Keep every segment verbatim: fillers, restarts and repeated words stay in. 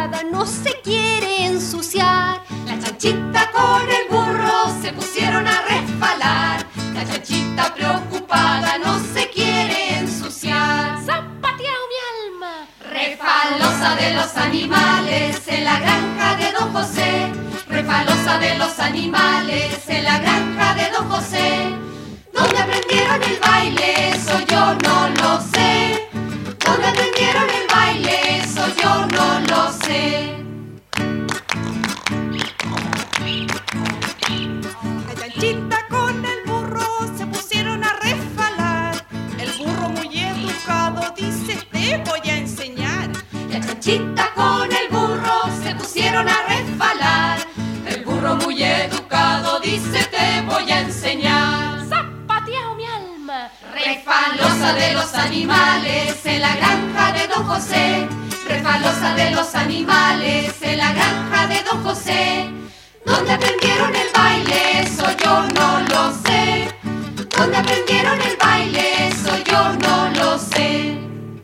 educada no se quiere ensuciar. La chanchita con el burro se pusieron a resbalar. La chanchita preocupada no se quiere ensuciar. ¡Zapateao mi alma! Refalosa de los animales en la granja de Don José. Refalosa de los animales en la granja de Don José. ¿Dónde aprendieron el baile? Eso yo no lo sé. ¿Dónde aprendieron el baile? Eso yo no lo sé. La chanchita con el burro se pusieron a resbalar. El burro muy educado dice: te voy a enseñar. La chanchita con el burro se pusieron a resbalar. El burro muy educado dice: te voy a enseñar. ¡Zapateao mi alma! Refalosa de los animales en la granja de Don José. Refalosa de los animales en la granja de Don José. ¿Dónde aprendieron el baile? Eso yo no lo sé. ¿Dónde aprendieron el baile? Eso yo no lo sé.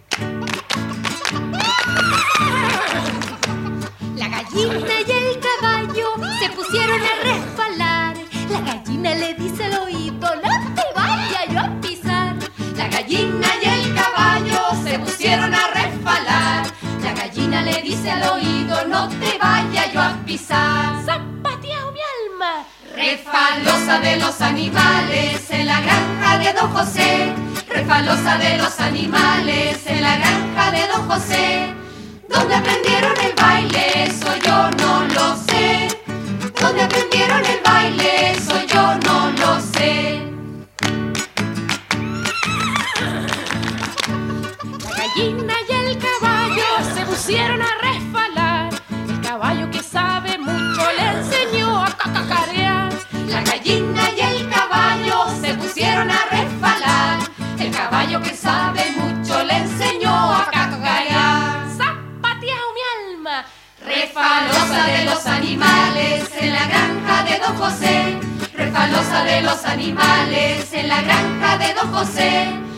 La gallina y el caballo se pusieron a resbalar. La gallina le dice al oído: no te vayas yo a pisar. La gallina y el caballo se pusieron a resbalar. La gallina le dice al oído: no te vayas yo a pisar. ¡Zapateao mi alma! Refalosa de los animales en la granja de Don José. Refalosa de los animales en la granja de Don José. ¿Dónde aprendieron el baile? Eso yo no lo sé. ¿Dónde aprendieron el baile? Eso yo no lo sé. La gallina y el caballo se pusieron a resbalar. El caballo que sabe mucho le enseñó a cacacarear. La gallina y el caballo se pusieron a resbalar. El caballo que sabe mucho le enseñó a cacarear. ¡Zapateao mi alma! Refalosa de los animales en la granja de Don José. Refalosa de los animales en la granja de Don José.